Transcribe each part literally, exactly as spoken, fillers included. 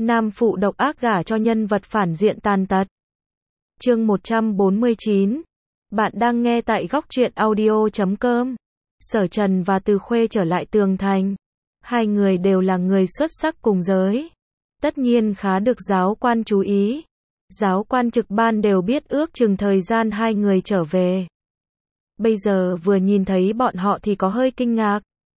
Nam phụ độc ác gả cho nhân vật phản diện tàn tật. Chương một trăm bốn mươi chín. Bạn đang nghe tại góc truyện audio chấm com. Sở Trần và Từ Khuê trở lại Tường Thành. Hai người đều là người xuất sắc cùng giới. Tất nhiên khá được giáo quan chú ý. Giáo quan trực ban đều biết ước chừng thời gian hai người trở về. Bây giờ vừa nhìn thấy bọn họ thì có hơi kinh ngạc.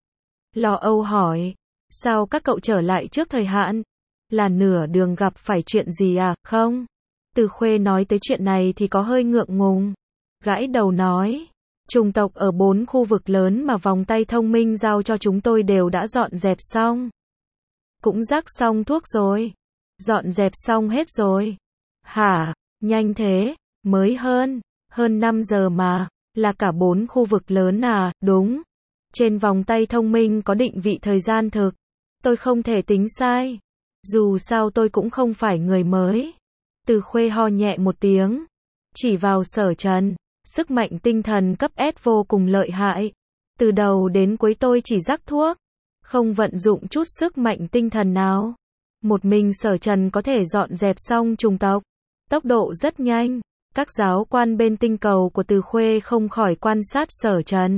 Lo âu hỏi, sao các cậu trở lại trước thời hạn? Là nửa đường gặp phải chuyện gì à, không? Từ Khuê nói tới chuyện này thì có hơi ngượng ngùng. Gãi đầu nói, chủng tộc ở bốn khu vực lớn mà vòng tay thông minh giao cho chúng tôi đều đã dọn dẹp xong. Cũng rắc xong thuốc rồi. Dọn dẹp xong hết rồi. Hả, nhanh thế, mới hơn, hơn năm giờ mà, là cả bốn khu vực lớn à, đúng. Trên vòng tay thông minh có định vị thời gian thực. Tôi không thể tính sai. Dù sao tôi cũng không phải người mới. Từ Khuê ho nhẹ một tiếng. Chỉ vào Sở Trần. Sức mạnh tinh thần cấp S vô cùng lợi hại. Từ đầu đến cuối tôi chỉ rắc thuốc. Không vận dụng chút sức mạnh tinh thần nào. Một mình Sở Trần có thể dọn dẹp xong chủng tộc. Tốc độ rất nhanh. Các giáo quan bên tinh cầu của Từ Khuê không khỏi quan sát Sở Trần.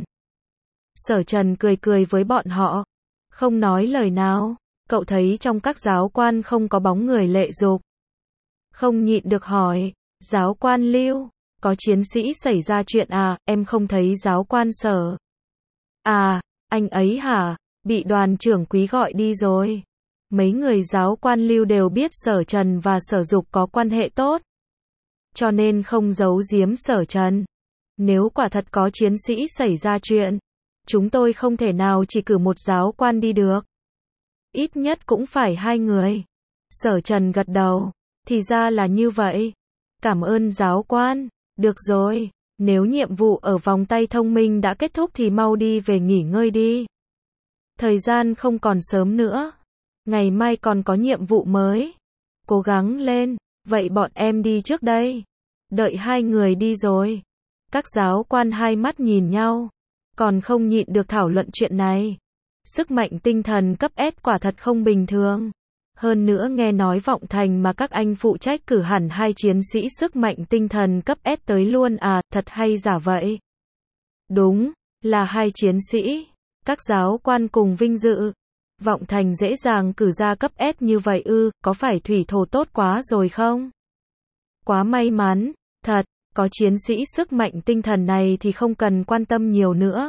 Sở Trần cười cười với bọn họ. Không nói lời nào. Cậu thấy trong các giáo quan không có bóng người Lệ Dục. Không nhịn được hỏi. Giáo quan Lưu, có chiến sĩ xảy ra chuyện à, em không thấy giáo quan Sở. À, anh ấy hả, bị đoàn trưởng Quý gọi đi rồi. Mấy người giáo quan Lưu đều biết Sở Trần và Sở Dục có quan hệ tốt. Cho nên không giấu giếm Sở Trần. Nếu quả thật có chiến sĩ xảy ra chuyện, chúng tôi không thể nào chỉ cử một giáo quan đi được. Ít nhất cũng phải hai người. Sở Trần gật đầu. Thì ra là như vậy. Cảm ơn giáo quan. Được rồi. Nếu nhiệm vụ ở vòng tay thông minh đã kết thúc thì mau đi về nghỉ ngơi đi. Thời gian không còn sớm nữa. Ngày mai còn có nhiệm vụ mới. Cố gắng lên. Vậy bọn em đi trước đây. Đợi hai người đi rồi. Các giáo quan hai mắt nhìn nhau. Còn không nhịn được thảo luận chuyện này. Sức mạnh tinh thần cấp S quả thật không bình thường. Hơn nữa nghe nói Vọng Thành mà các anh phụ trách cử hẳn hai chiến sĩ sức mạnh tinh thần cấp S tới luôn à, thật hay giả vậy? Đúng, là hai chiến sĩ. Các giáo quan cùng vinh dự. Vọng Thành dễ dàng cử ra cấp S như vậy ư, có phải thủy thổ tốt quá rồi không? Quá may mắn, thật, có chiến sĩ sức mạnh tinh thần này thì không cần quan tâm nhiều nữa.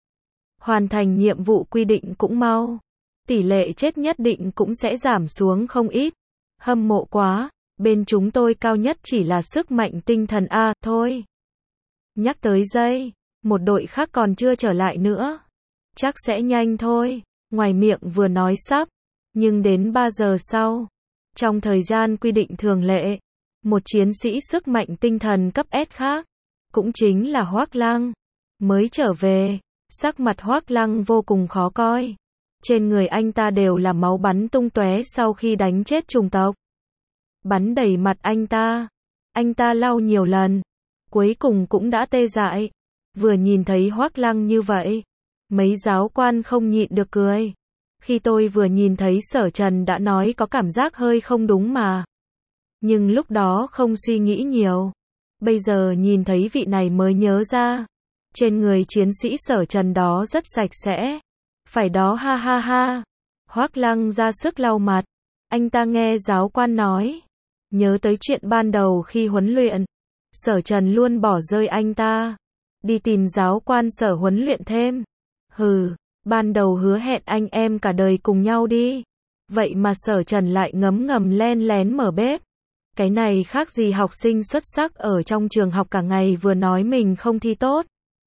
Hoàn thành nhiệm vụ quy định cũng mau. Tỷ lệ chết nhất định cũng sẽ giảm xuống không ít. Hâm mộ quá, bên chúng tôi cao nhất chỉ là sức mạnh tinh thần A, thôi. Nhắc tới dây, một đội khác còn chưa trở lại nữa. Chắc sẽ nhanh thôi, ngoài miệng vừa nói sắp, nhưng đến ba giờ sau. Trong thời gian quy định thường lệ, một chiến sĩ sức mạnh tinh thần cấp S khác, cũng chính là Hoắc Lăng, mới trở về. Sắc mặt Hoắc Lăng vô cùng khó coi. Trên người anh ta đều là máu bắn tung tóe sau khi đánh chết chủng tộc. Bắn đầy mặt anh ta. Anh ta lau nhiều lần. Cuối cùng cũng đã tê dại. Vừa nhìn thấy Hoắc Lăng như vậy, mấy giáo quan không nhịn được cười. Khi tôi vừa nhìn thấy Sở Trần đã nói có cảm giác hơi không đúng mà. Nhưng lúc đó không suy nghĩ nhiều. Bây giờ nhìn thấy vị này mới nhớ ra. Trên người chiến sĩ Sở Trần đó rất sạch sẽ. Phải đó, ha ha ha. Hoắc Lăng ra sức lau mặt. Anh ta nghe giáo quan nói. Nhớ tới chuyện ban đầu khi huấn luyện. Sở Trần luôn bỏ rơi anh ta. Đi tìm giáo quan Sở huấn luyện thêm. Hừ, ban đầu hứa hẹn anh em cả đời cùng nhau đi. Vậy mà Sở Trần lại ngấm ngầm len lén mở bếp. Cái này khác gì học sinh xuất sắc ở trong trường học cả ngày vừa nói mình không thi tốt.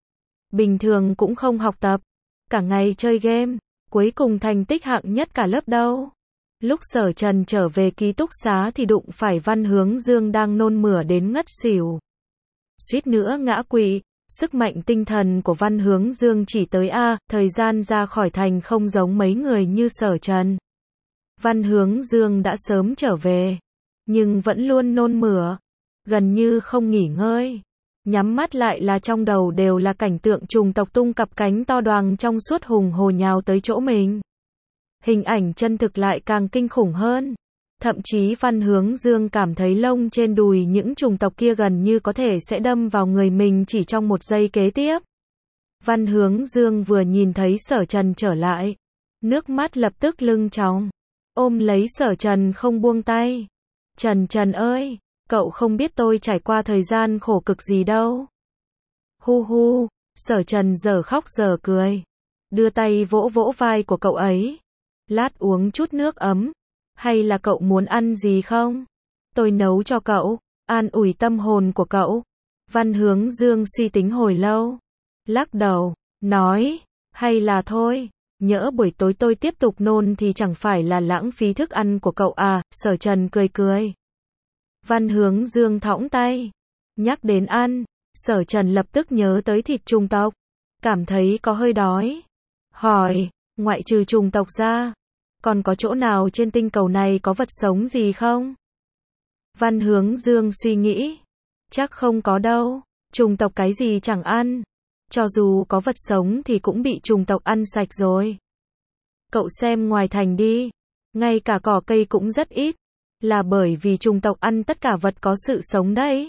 Bình thường cũng không học tập. Cả ngày chơi game. Cuối cùng thành tích hạng nhất cả lớp đâu. Lúc Sở Trần trở về ký túc xá thì đụng phải Văn Hướng Dương đang nôn mửa đến ngất xỉu. Suýt nữa ngã quỵ. Sức mạnh tinh thần của Văn Hướng Dương chỉ tới A, thời gian ra khỏi thành không giống mấy người như Sở Trần. Văn Hướng Dương đã sớm trở về. Nhưng vẫn luôn nôn mửa. Gần như không nghỉ ngơi. Nhắm mắt lại là trong đầu đều là cảnh tượng trùng tộc tung cặp cánh to đoàng trong suốt hùng hồ nhào tới chỗ mình. Hình ảnh chân thực lại càng kinh khủng hơn. Thậm chí Văn Hướng Dương cảm thấy lông trên đùi những chủng tộc kia gần như có thể sẽ đâm vào người mình chỉ trong một giây kế tiếp. Văn Hướng Dương vừa nhìn thấy Sở Trần trở lại, nước mắt lập tức lưng tròng, ôm lấy Sở Trần không buông tay. Trần Trần ơi, cậu không biết tôi trải qua thời gian khổ cực gì đâu. Hu hu, Sở Trần giờ khóc giờ cười, đưa tay vỗ vỗ vai của cậu ấy. Lát uống chút nước ấm, hay là cậu muốn ăn gì không? Tôi nấu cho cậu, an ủi tâm hồn của cậu. Văn Hướng Dương suy tính hồi lâu, lắc đầu, nói, hay là thôi, nhỡ buổi tối tôi tiếp tục nôn thì chẳng phải là lãng phí thức ăn của cậu à, Sở Trần cười cười. Văn Hướng Dương thõng tay, nhắc đến ăn, Sở Trần lập tức nhớ tới thịt trùng tộc, cảm thấy có hơi đói. Hỏi, ngoại trừ trùng tộc ra, còn có chỗ nào trên tinh cầu này có vật sống gì không? Văn Hướng Dương suy nghĩ, chắc không có đâu, trùng tộc cái gì chẳng ăn. Cho dù có vật sống thì cũng bị trùng tộc ăn sạch rồi. Cậu xem ngoài thành đi, ngay cả cỏ cây cũng rất ít, là bởi vì trùng tộc ăn tất cả vật có sự sống đấy.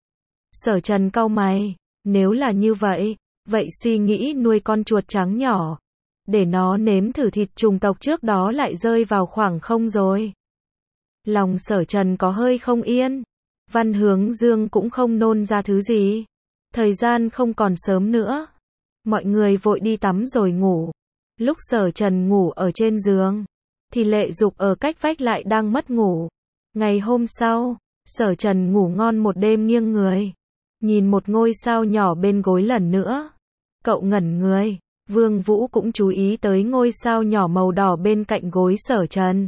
Sở Trần cau mày, nếu là như vậy, vậy suy nghĩ nuôi con chuột trắng nhỏ, để nó nếm thử thịt trùng tộc trước đó lại rơi vào khoảng không rồi. Lòng Sở Trần có hơi không yên, Văn Hướng Dương cũng không nôn ra thứ gì. Thời gian không còn sớm nữa, mọi người vội đi tắm rồi ngủ. Lúc Sở Trần ngủ ở trên giường, thì Lệ Dục ở cách vách lại đang mất ngủ. Ngày hôm sau, Sở Trần ngủ ngon một đêm nghiêng người, nhìn một ngôi sao nhỏ bên gối lần nữa. Cậu ngẩn người, Vương Vũ cũng chú ý tới ngôi sao nhỏ màu đỏ bên cạnh gối Sở Trần.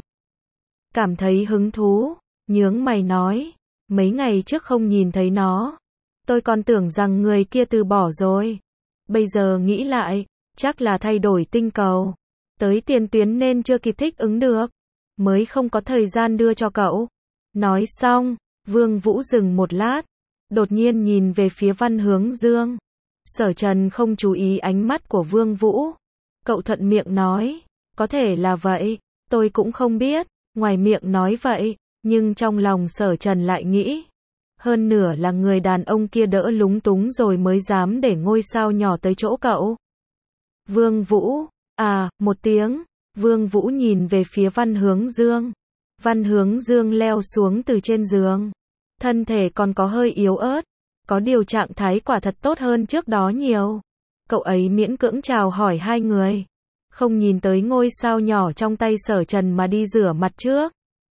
Cảm thấy hứng thú, nhướng mày nói, mấy ngày trước không nhìn thấy nó, tôi còn tưởng rằng người kia từ bỏ rồi. Bây giờ nghĩ lại, chắc là thay đổi tinh cầu, tới tiền tuyến nên chưa kịp thích ứng được, mới không có thời gian đưa cho cậu. Nói xong, Vương Vũ dừng một lát, đột nhiên nhìn về phía Văn Hướng Dương. Sở Trần không chú ý ánh mắt của Vương Vũ. Cậu thuận miệng nói, có thể là vậy, tôi cũng không biết. Ngoài miệng nói vậy, nhưng trong lòng Sở Trần lại nghĩ, hơn nửa là người đàn ông kia đỡ lúng túng rồi mới dám để ngôi sao nhỏ tới chỗ cậu. Vương Vũ, à, một tiếng, Vương Vũ nhìn về phía Văn Hướng Dương. Văn Hướng Dương leo xuống từ trên giường, thân thể còn có hơi yếu ớt, có điều trạng thái quả thật tốt hơn trước đó nhiều. Cậu ấy miễn cưỡng chào hỏi hai người, không nhìn tới ngôi sao nhỏ trong tay Sở Trần mà đi rửa mặt trước.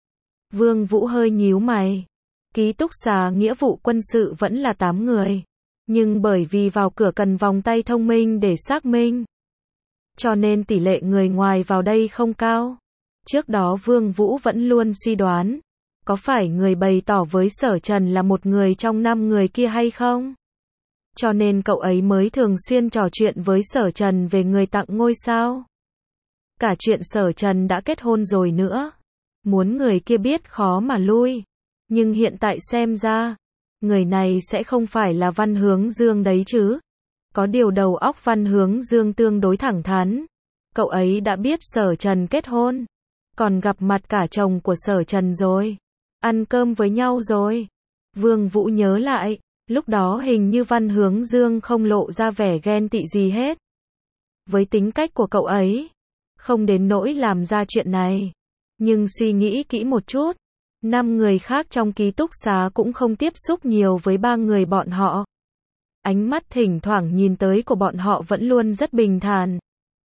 Vương Vũ hơi nhíu mày. Ký túc xá nghĩa vụ quân sự vẫn là tám người, nhưng bởi vì vào cửa cần vòng tay thông minh để xác minh, cho nên tỷ lệ người ngoài vào đây không cao. Trước đó Vương Vũ vẫn luôn suy đoán, có phải người bày tỏ với Sở Trần là một người trong năm người kia hay không? Cho nên cậu ấy mới thường xuyên trò chuyện với Sở Trần về người tặng ngôi sao. Cả chuyện Sở Trần đã kết hôn rồi nữa, muốn người kia biết khó mà lui. Nhưng hiện tại xem ra, người này sẽ không phải là Văn Hướng Dương đấy chứ. Có điều đầu óc Văn Hướng Dương tương đối thẳng thắn. Cậu ấy đã biết Sở Trần kết hôn, còn gặp mặt cả chồng của Sở Trần rồi, ăn cơm với nhau rồi. Vương Vũ nhớ lại, lúc đó hình như Văn Hướng Dương không lộ ra vẻ ghen tị gì hết. Với tính cách của cậu ấy, không đến nỗi làm ra chuyện này. Nhưng suy nghĩ kỹ một chút, năm người khác trong ký túc xá cũng không tiếp xúc nhiều với ba người bọn họ. Ánh mắt thỉnh thoảng nhìn tới của bọn họ vẫn luôn rất bình thản.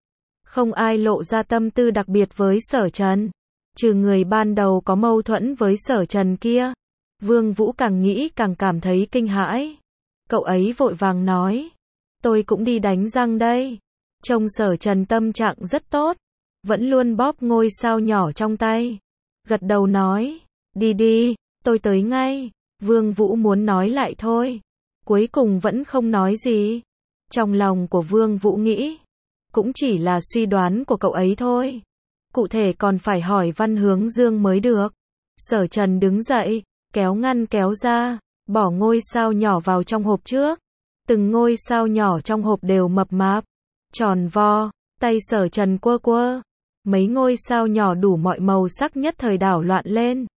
Không ai lộ ra tâm tư đặc biệt với Sở Trần, trừ người ban đầu có mâu thuẫn với Sở Trần kia. Vương Vũ càng nghĩ càng cảm thấy kinh hãi. Cậu ấy vội vàng nói, tôi cũng đi đánh răng đây. Trông Sở Trần tâm trạng rất tốt, vẫn luôn bóp ngôi sao nhỏ trong tay. Gật đầu nói, đi đi, tôi tới ngay. Vương Vũ muốn nói lại thôi, cuối cùng vẫn không nói gì. Trong lòng của Vương Vũ nghĩ, cũng chỉ là suy đoán của cậu ấy thôi. Cụ thể còn phải hỏi Văn Hướng Dương mới được. Sở Trần đứng dậy, kéo ngăn kéo ra, bỏ ngôi sao nhỏ vào trong hộp trước. Từng ngôi sao nhỏ trong hộp đều mập mạp, tròn vo, tay Sở Trần quơ quơ. Mấy ngôi sao nhỏ đủ mọi màu sắc nhất thời đảo loạn lên.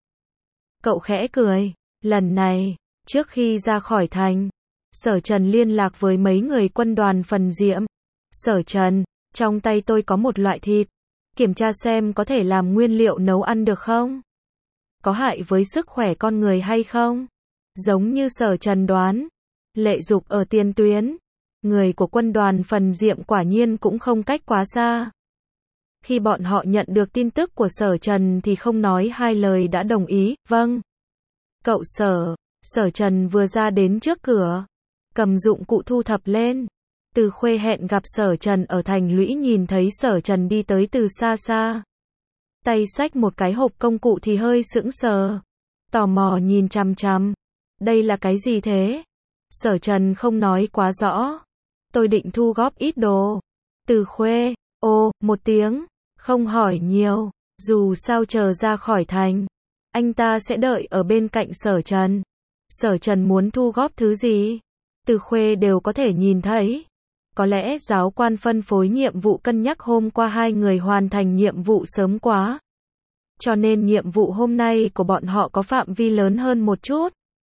Cậu khẽ cười. Lần này, trước khi ra khỏi thành, Sở Trần liên lạc với mấy người quân đoàn phần diệm. Sở Trần, trong tay tôi có một loại thịt. Kiểm tra xem có thể làm nguyên liệu nấu ăn được không? Có hại với sức khỏe con người hay không? Giống như Sở Trần đoán, Lệ Dục ở tiền tuyến, người của quân đoàn phần diệm quả nhiên cũng không cách quá xa. Khi bọn họ nhận được tin tức của Sở Trần thì không nói hai lời đã đồng ý. Vâng. Cậu Sở. Sở Trần vừa ra đến trước cửa, cầm dụng cụ thu thập lên. Từ Khuê hẹn gặp Sở Trần ở thành lũy, nhìn thấy Sở Trần đi tới từ xa xa, tay xách một cái hộp công cụ thì hơi sững sờ, tò mò nhìn chằm chằm. Đây là cái gì thế? Sở Trần không nói quá rõ. Tôi định thu góp ít đồ. Từ Khuê, ô, một tiếng, không hỏi nhiều, dù sao chờ ra khỏi thành, anh ta sẽ đợi ở bên cạnh Sở Trần. Sở Trần muốn thu góp thứ gì? Từ Khuê đều có thể nhìn thấy. Có lẽ giáo quan phân phối nhiệm vụ cân nhắc hôm qua hai người hoàn thành nhiệm vụ sớm quá, cho nên nhiệm vụ hôm nay của bọn họ có phạm vi lớn hơn một chút.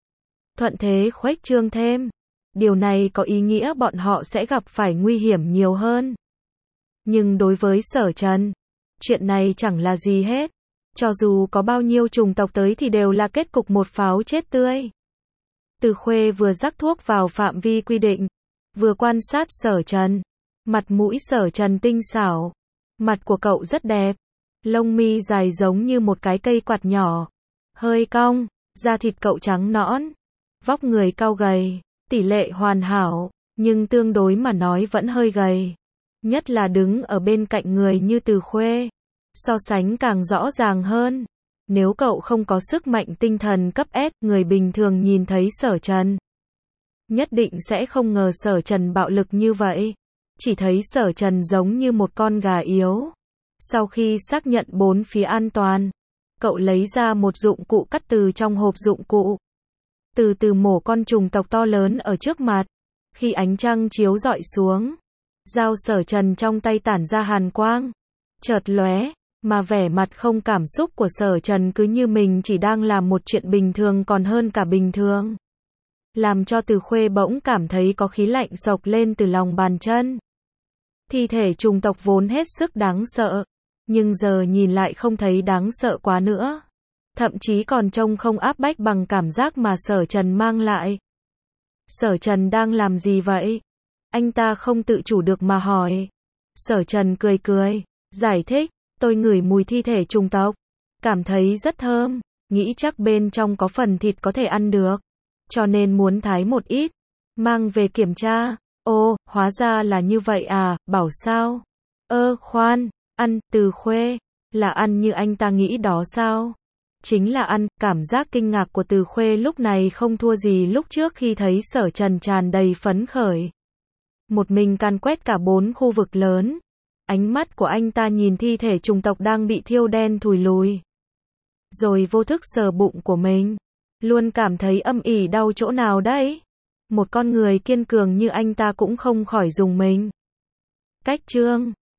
Thuận thế khuếch trương thêm. Điều này có ý nghĩa bọn họ sẽ gặp phải nguy hiểm nhiều hơn. Nhưng đối với Sở Trần, chuyện này chẳng là gì hết. Cho dù có bao nhiêu chủng tộc tới thì đều là kết cục một pháo chết tươi. Từ Khuê vừa rắc thuốc vào phạm vi quy định, vừa quan sát Sở Trần. Mặt mũi Sở Trần tinh xảo. Mặt của cậu rất đẹp. Lông mi dài giống như một cái cây quạt nhỏ. Hơi cong. Da thịt cậu trắng nõn. Vóc người cao gầy. Tỷ lệ hoàn hảo. Nhưng tương đối mà nói vẫn hơi gầy. Nhất là đứng ở bên cạnh người như Từ Khuê, so sánh càng rõ ràng hơn. Nếu cậu không có sức mạnh tinh thần cấp S, người bình thường nhìn thấy Sở Trần, nhất định sẽ không ngờ Sở Trần bạo lực như vậy. Chỉ thấy Sở Trần giống như một con gà yếu. Sau khi xác nhận bốn phía an toàn, cậu lấy ra một dụng cụ cắt từ trong hộp dụng cụ. Từ từ mổ con trùng tộc to lớn ở trước mặt. Khi ánh trăng chiếu rọi xuống, dao Sở Trần trong tay tản ra hàn quang, chợt lóe, mà vẻ mặt không cảm xúc của Sở Trần cứ như mình chỉ đang làm một chuyện bình thường còn hơn cả bình thường. Làm cho Từ Khuê bỗng cảm thấy có khí lạnh xộc lên từ lòng bàn chân. Thi thể trùng tộc vốn hết sức đáng sợ, nhưng giờ nhìn lại không thấy đáng sợ quá nữa. Thậm chí còn trông không áp bách bằng cảm giác mà Sở Trần mang lại. Sở Trần đang làm gì vậy? Anh ta không tự chủ được mà hỏi. Sở Trần cười cười, giải thích, tôi ngửi mùi thi thể trùng tộc, cảm thấy rất thơm, nghĩ chắc bên trong có phần thịt có thể ăn được, cho nên muốn thái một ít, mang về kiểm tra. Ô, hóa ra là như vậy à, bảo sao? Ơ, khoan, ăn, Từ Khuê, là ăn như anh ta nghĩ đó sao? Chính là ăn. Cảm giác kinh ngạc của Từ Khuê lúc này không thua gì lúc trước khi thấy Sở Trần tràn đầy phấn khởi. Một mình can quét cả bốn khu vực lớn. Ánh mắt của anh ta nhìn thi thể trùng tộc đang bị thiêu đen thùi lùi. Rồi vô thức sờ bụng của mình. Luôn cảm thấy âm ỉ đau chỗ nào đấy. Một con người kiên cường như anh ta cũng không khỏi rùng mình. Cách chương